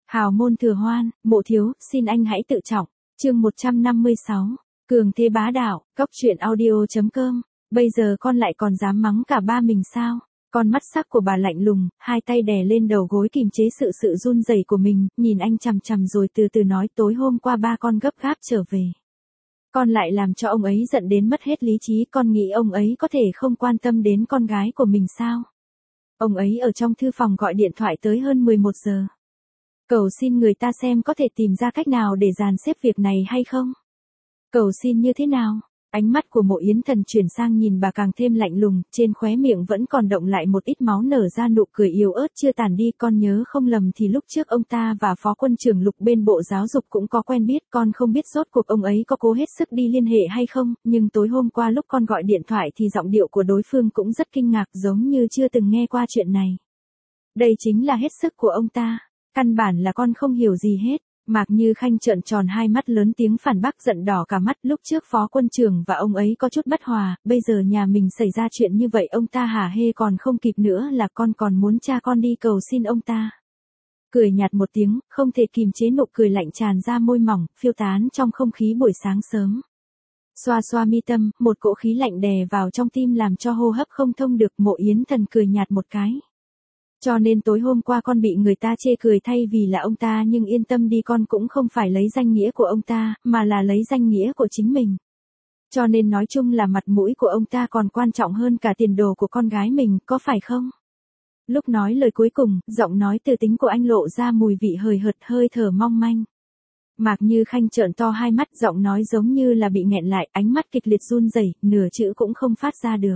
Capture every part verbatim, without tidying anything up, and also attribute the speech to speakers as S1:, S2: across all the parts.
S1: Hào môn thừa hoan, mộ thiếu, xin anh hãy tự trọng. Chương một trăm năm mươi sáu. Cường thế bá đạo, cóc truyện audio.com. Bây giờ con lại còn dám mắng cả ba mình sao? Con mắt sắc của bà lạnh lùng, hai tay đè lên đầu gối kìm chế sự sự run rẩy của mình, nhìn anh chằm chằm rồi từ từ nói tối hôm qua ba con gấp gáp trở về. Con lại làm cho ông ấy giận đến mất hết lý trí, con nghĩ ông ấy có thể không quan tâm đến con gái của mình sao? Ông ấy ở trong thư phòng gọi điện thoại tới hơn mười một giờ. Cầu xin người ta xem có thể tìm ra cách nào để dàn xếp việc này hay không? Cầu xin như thế nào? Ánh mắt của Mộ Yến Thần chuyển sang nhìn bà càng thêm lạnh lùng, trên khóe miệng vẫn còn động lại một ít máu nở ra nụ cười yếu ớt chưa tàn đi. Con nhớ không lầm thì lúc trước ông ta và Phó Quân trưởng Lục bên Bộ Giáo dục cũng có quen biết, con không biết rốt cuộc ông ấy có cố hết sức đi liên hệ hay không, nhưng tối hôm qua lúc con gọi điện thoại thì giọng điệu của đối phương cũng rất kinh ngạc, giống như chưa từng nghe qua chuyện này. Đây chính là hết sức của ông ta, căn bản là con không hiểu gì hết. Mạc Như Khanh trợn tròn hai mắt lớn tiếng phản bác giận đỏ cả mắt, lúc trước Phó Quân trưởng và ông ấy có chút bất hòa, bây giờ nhà mình xảy ra chuyện như vậy ông ta hả hê còn không kịp nữa là con còn muốn cha con đi cầu xin ông ta. Cười nhạt một tiếng, không thể kìm chế nụ cười lạnh tràn ra môi mỏng, phiêu tán trong không khí buổi sáng sớm. Xoa xoa mi tâm, một cỗ khí lạnh đè vào trong tim làm cho hô hấp không thông được. Mộ Yến Thần cười nhạt một cái. Cho nên tối hôm qua con bị người ta chê cười thay vì là ông ta, nhưng yên tâm đi, con cũng không phải lấy danh nghĩa của ông ta, mà là lấy danh nghĩa của chính mình. Cho nên nói chung là mặt mũi của ông ta còn quan trọng hơn cả tiền đồ của con gái mình, có phải không? Lúc nói lời cuối cùng, giọng nói từ tính của anh lộ ra mùi vị hời hợt, hơi thở mong manh. Mạc Như Khanh trợn to hai mắt, giọng nói giống như là bị nghẹn lại, ánh mắt kịch liệt run rẩy, nửa chữ cũng không phát ra được.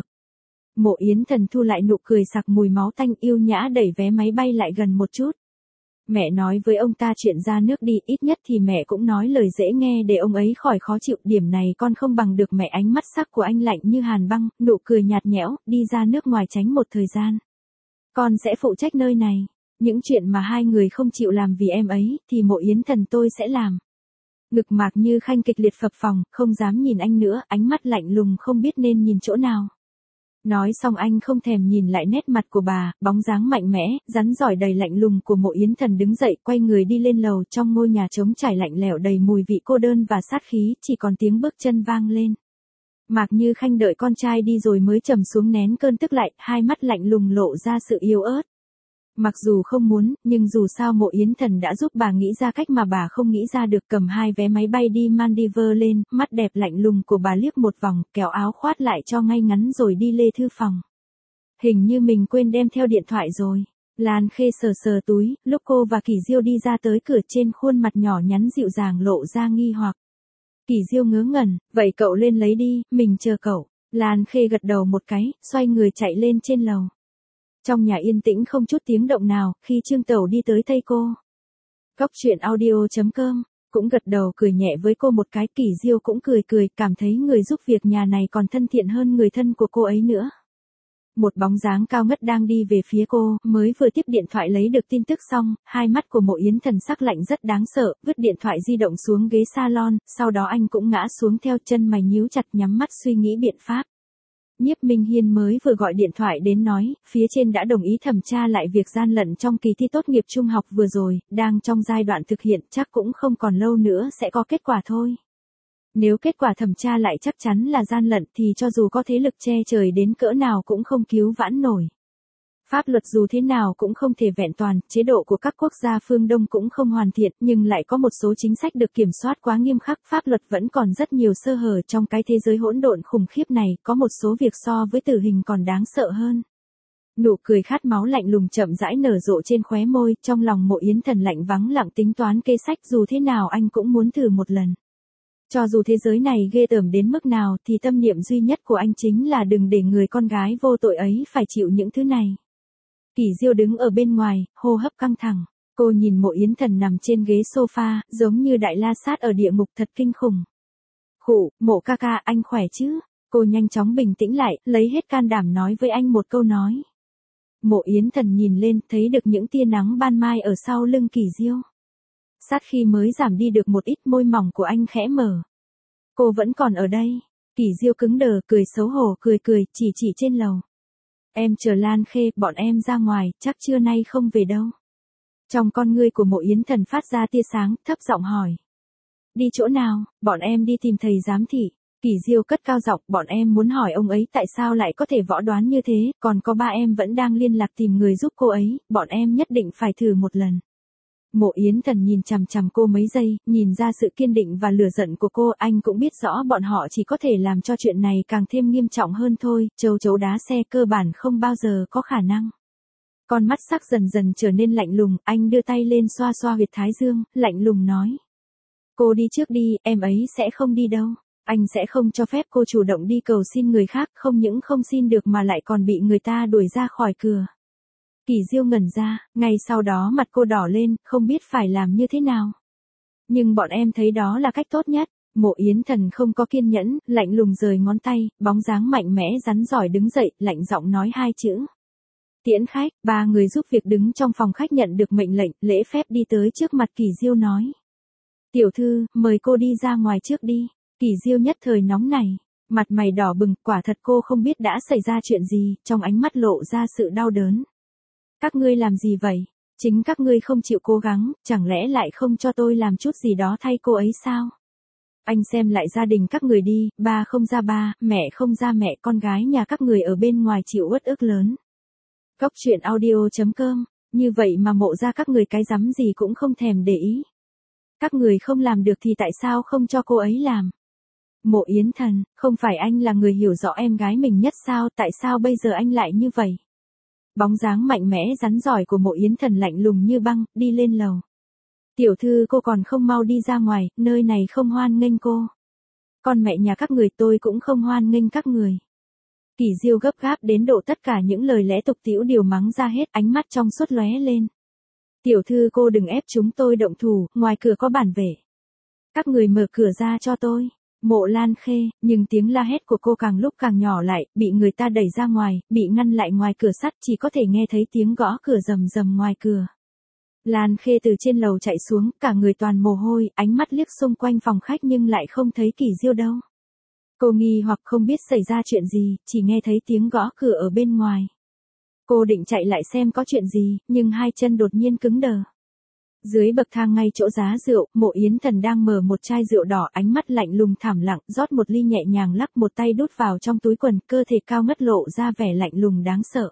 S1: Mộ Yến Thần thu lại nụ cười sặc mùi máu tanh, yêu nhã đẩy vé máy bay lại gần một chút. Mẹ nói với ông ta chuyện ra nước đi, ít nhất thì mẹ cũng nói lời dễ nghe để ông ấy khỏi khó chịu, điểm này con không bằng được mẹ. Ánh mắt sắc của anh lạnh như hàn băng, nụ cười nhạt nhẽo, đi ra nước ngoài tránh một thời gian. Con sẽ phụ trách nơi này, những chuyện mà hai người không chịu làm vì em ấy, thì Mộ Yến Thần tôi sẽ làm. Ngực Mạc Như Khanh kịch liệt phập phồng, không dám nhìn anh nữa, ánh mắt lạnh lùng không biết nên nhìn chỗ nào. Nói xong anh không thèm nhìn lại nét mặt của bà, bóng dáng mạnh mẽ, rắn rỏi đầy lạnh lùng của Mộ Yến Thần đứng dậy, quay người đi lên lầu. Trong ngôi nhà trống trải lạnh lẽo đầy mùi vị cô đơn và sát khí, chỉ còn tiếng bước chân vang lên. Mạc Như Khanh đợi con trai đi rồi mới trầm xuống nén cơn tức lại, hai mắt lạnh lùng lộ ra sự yếu ớt. Mặc dù không muốn, nhưng dù sao Mộ Yến Thần đã giúp bà nghĩ ra cách mà bà không nghĩ ra được. Cầm hai vé máy bay đi Maldives lên, mắt đẹp lạnh lùng của bà liếc một vòng, kéo áo khoác lại cho ngay ngắn rồi đi lê thư phòng. Hình như mình quên đem theo điện thoại rồi. Lan Khê sờ sờ túi, lúc cô và Kỳ Diêu đi ra tới cửa, trên khuôn mặt nhỏ nhắn dịu dàng lộ ra nghi hoặc. Kỳ Diêu ngớ ngẩn, vậy cậu lên lấy đi, mình chờ cậu. Lan Khê gật đầu một cái, xoay người chạy lên trên lầu. Trong nhà yên tĩnh không chút tiếng động nào, khi Trương Tẩu đi tới tay cô. Cóc truyện audio.com, cũng gật đầu cười nhẹ với cô một cái. Kỳ Diêu cũng cười cười, cảm thấy người giúp việc nhà này còn thân thiện hơn người thân của cô ấy nữa. Một bóng dáng cao ngất đang đi về phía cô, mới vừa tiếp điện thoại lấy được tin tức xong, hai mắt của Mộ Yến Thần sắc lạnh rất đáng sợ, vứt điện thoại di động xuống ghế salon, sau đó anh cũng ngã xuống theo, chân mày nhíu chặt nhắm mắt suy nghĩ biện pháp. Nhiếp Minh Hiên mới vừa gọi điện thoại đến nói, phía trên đã đồng ý thẩm tra lại việc gian lận trong kỳ thi tốt nghiệp trung học vừa rồi, đang trong giai đoạn thực hiện, chắc cũng không còn lâu nữa sẽ có kết quả thôi. Nếu kết quả thẩm tra lại chắc chắn là gian lận thì cho dù có thế lực che trời đến cỡ nào cũng không cứu vãn nổi. Pháp luật dù thế nào cũng không thể vẹn toàn, chế độ của các quốc gia phương Đông cũng không hoàn thiện, nhưng lại có một số chính sách được kiểm soát quá nghiêm khắc, pháp luật vẫn còn rất nhiều sơ hở. Trong cái thế giới hỗn độn khủng khiếp này, có một số việc so với tử hình còn đáng sợ hơn. Nụ cười khát máu lạnh lùng chậm rãi nở rộ trên khóe môi, trong lòng Mộ Yến Thần lạnh vắng lặng tính toán kê sách, dù thế nào anh cũng muốn thử một lần. Cho dù thế giới này ghê tởm đến mức nào thì tâm niệm duy nhất của anh chính là đừng để người con gái vô tội ấy phải chịu những thứ này. Kỳ Diêu đứng ở bên ngoài, hô hấp căng thẳng. Cô nhìn Mộ Yến Thần nằm trên ghế sofa, giống như Đại La Sát ở địa ngục, thật kinh khủng. Khụ, Mộ ca ca, anh khỏe chứ? Cô nhanh chóng bình tĩnh lại, lấy hết can đảm nói với anh một câu nói. Mộ Yến Thần nhìn lên, thấy được những tia nắng ban mai ở sau lưng Kỳ Diêu. Sát khi mới giảm đi được một ít, môi mỏng của anh khẽ mở. Cô vẫn còn ở đây. Kỳ Diêu cứng đờ, cười xấu hổ, cười cười, chỉ chỉ trên lầu. Em chờ Lan Khê, bọn em ra ngoài, chắc trưa nay không về đâu. Trong con ngươi của Mộ Yến Thần phát ra tia sáng, thấp giọng hỏi. Đi chỗ nào? Bọn em đi tìm thầy giám thị. Kỳ Diêu cất cao giọng, bọn em muốn hỏi ông ấy tại sao lại có thể võ đoán như thế, còn có ba em vẫn đang liên lạc tìm người giúp cô ấy, bọn em nhất định phải thử một lần. Mộ Yến Thần nhìn chằm chằm cô mấy giây, nhìn ra sự kiên định và lửa giận của cô, anh cũng biết rõ bọn họ chỉ có thể làm cho chuyện này càng thêm nghiêm trọng hơn thôi, châu chấu đá xe cơ bản không bao giờ có khả năng. Con mắt sắc dần dần trở nên lạnh lùng, anh đưa tay lên xoa xoa huyệt thái dương, lạnh lùng nói. Cô đi trước đi, em ấy sẽ không đi đâu. Anh sẽ không cho phép cô chủ động đi cầu xin người khác, không những không xin được mà lại còn bị người ta đuổi ra khỏi cửa. Kỳ Diêu ngẩn ra, ngay sau đó mặt cô đỏ lên, không biết phải làm như thế nào. Nhưng bọn em thấy đó là cách tốt nhất. Mộ Yến Thần không có kiên nhẫn, lạnh lùng rời ngón tay, bóng dáng mạnh mẽ rắn giỏi đứng dậy, lạnh giọng nói hai chữ. Tiễn khách, ba người giúp việc đứng trong phòng khách nhận được mệnh lệnh, lễ phép đi tới trước mặt Kỳ Diêu nói. Tiểu thư, mời cô đi ra ngoài trước đi. Kỳ Diêu nhất thời nóng nảy, mặt mày đỏ bừng, quả thật cô không biết đã xảy ra chuyện gì, trong ánh mắt lộ ra sự đau đớn. Các ngươi làm gì vậy? Chính các ngươi không chịu cố gắng, chẳng lẽ lại không cho tôi làm chút gì đó thay cô ấy sao? Anh xem lại gia đình các người đi, ba không ra ba, mẹ không ra mẹ, con gái nhà các người ở bên ngoài chịu uất ức lớn. Cốc truyện audio chấm com, như vậy mà mộ ra các người cái rắm gì cũng không thèm để ý. Các người không làm được thì tại sao không cho cô ấy làm? Mộ Yến Thần, không phải anh là người hiểu rõ em gái mình nhất sao, tại sao bây giờ anh lại như vậy? Bóng dáng mạnh mẽ rắn giỏi của Mộ Yến Thần lạnh lùng như băng, đi lên lầu. Tiểu thư cô còn không mau đi ra ngoài, nơi này không hoan nghênh cô. Con mẹ nhà các người tôi cũng không hoan nghênh các người. Kỳ Diêu gấp gáp đến độ tất cả những lời lẽ tục tĩu đều mắng ra hết, ánh mắt trong suốt lóe lên. Tiểu thư cô đừng ép chúng tôi động thủ, ngoài cửa có bản vệ. Các người mở cửa ra cho tôi. Mộ Lan Khê, nhưng tiếng la hét của cô càng lúc càng nhỏ lại, bị người ta đẩy ra ngoài, bị ngăn lại ngoài cửa sắt, chỉ có thể nghe thấy tiếng gõ cửa rầm rầm ngoài cửa. Lan Khê từ trên lầu chạy xuống, cả người toàn mồ hôi, ánh mắt liếc xung quanh phòng khách nhưng lại không thấy Kỳ Diêu đâu. Cô nghi hoặc không biết xảy ra chuyện gì, chỉ nghe thấy tiếng gõ cửa ở bên ngoài. Cô định chạy lại xem có chuyện gì, nhưng hai chân đột nhiên cứng đờ. Dưới bậc thang ngay chỗ giá rượu, Mộ Yến Thần đang mở một chai rượu đỏ, ánh mắt lạnh lùng thảm lặng, rót một ly nhẹ nhàng lắc một tay đút vào trong túi quần, cơ thể cao ngất lộ ra vẻ lạnh lùng đáng sợ.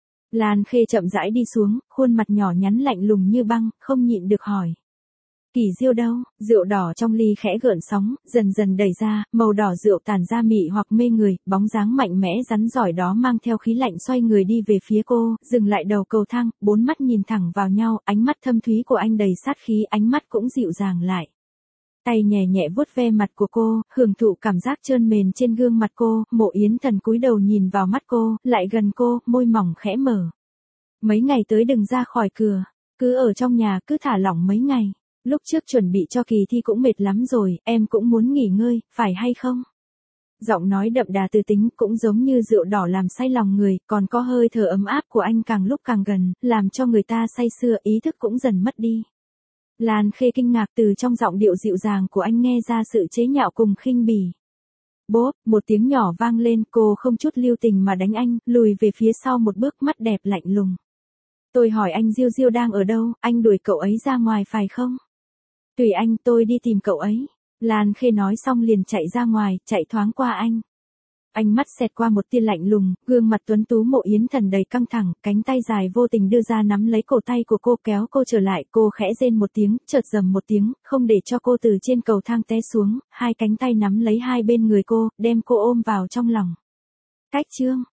S1: Lan Khê chậm rãi đi xuống, khuôn mặt nhỏ nhắn lạnh lùng như băng, không nhịn được hỏi. Kỳ Diêu đâu? Rượu đỏ trong ly khẽ gợn sóng, dần dần đẩy ra, màu đỏ rượu tản ra mị hoặc mê người, bóng dáng mạnh mẽ rắn giỏi đó mang theo khí lạnh xoay người đi về phía cô, dừng lại đầu cầu thang, bốn mắt nhìn thẳng vào nhau, ánh mắt thâm thúy của anh đầy sát khí, ánh mắt cũng dịu dàng lại. Tay nhẹ nhẹ vuốt ve mặt của cô, hưởng thụ cảm giác trơn mềm trên gương mặt cô, Mộ Yến Thần cúi đầu nhìn vào mắt cô, lại gần cô, môi mỏng khẽ mở. Mấy ngày tới đừng ra khỏi cửa, cứ ở trong nhà, cứ thả lỏng mấy ngày. Lúc trước chuẩn bị cho kỳ thi cũng mệt lắm rồi, em cũng muốn nghỉ ngơi, phải hay không? Giọng nói đậm đà từ tính cũng giống như rượu đỏ làm say lòng người, còn có hơi thở ấm áp của anh càng lúc càng gần, làm cho người ta say sưa, ý thức cũng dần mất đi. Lan Khê kinh ngạc từ trong giọng điệu dịu dàng của anh nghe ra sự chế nhạo cùng khinh bỉ. Bốp, một tiếng nhỏ vang lên, cô không chút lưu tình mà đánh anh, lùi về phía sau một bước, mắt đẹp lạnh lùng. Tôi hỏi anh Diêu Diêu đang ở đâu, anh đuổi cậu ấy ra ngoài phải không? Tùy anh, tôi đi tìm cậu ấy. Lan Khê nói xong liền chạy ra ngoài, chạy thoáng qua anh. Ánh mắt xẹt qua một tia lạnh lùng, gương mặt tuấn tú Mộ Yến Thần đầy căng thẳng, cánh tay dài vô tình đưa ra nắm lấy cổ tay của cô kéo cô trở lại, cô khẽ rên một tiếng, chợt rầm một tiếng, không để cho cô từ trên cầu thang té xuống, hai cánh tay nắm lấy hai bên người cô, đem cô ôm vào trong lòng. Cách chương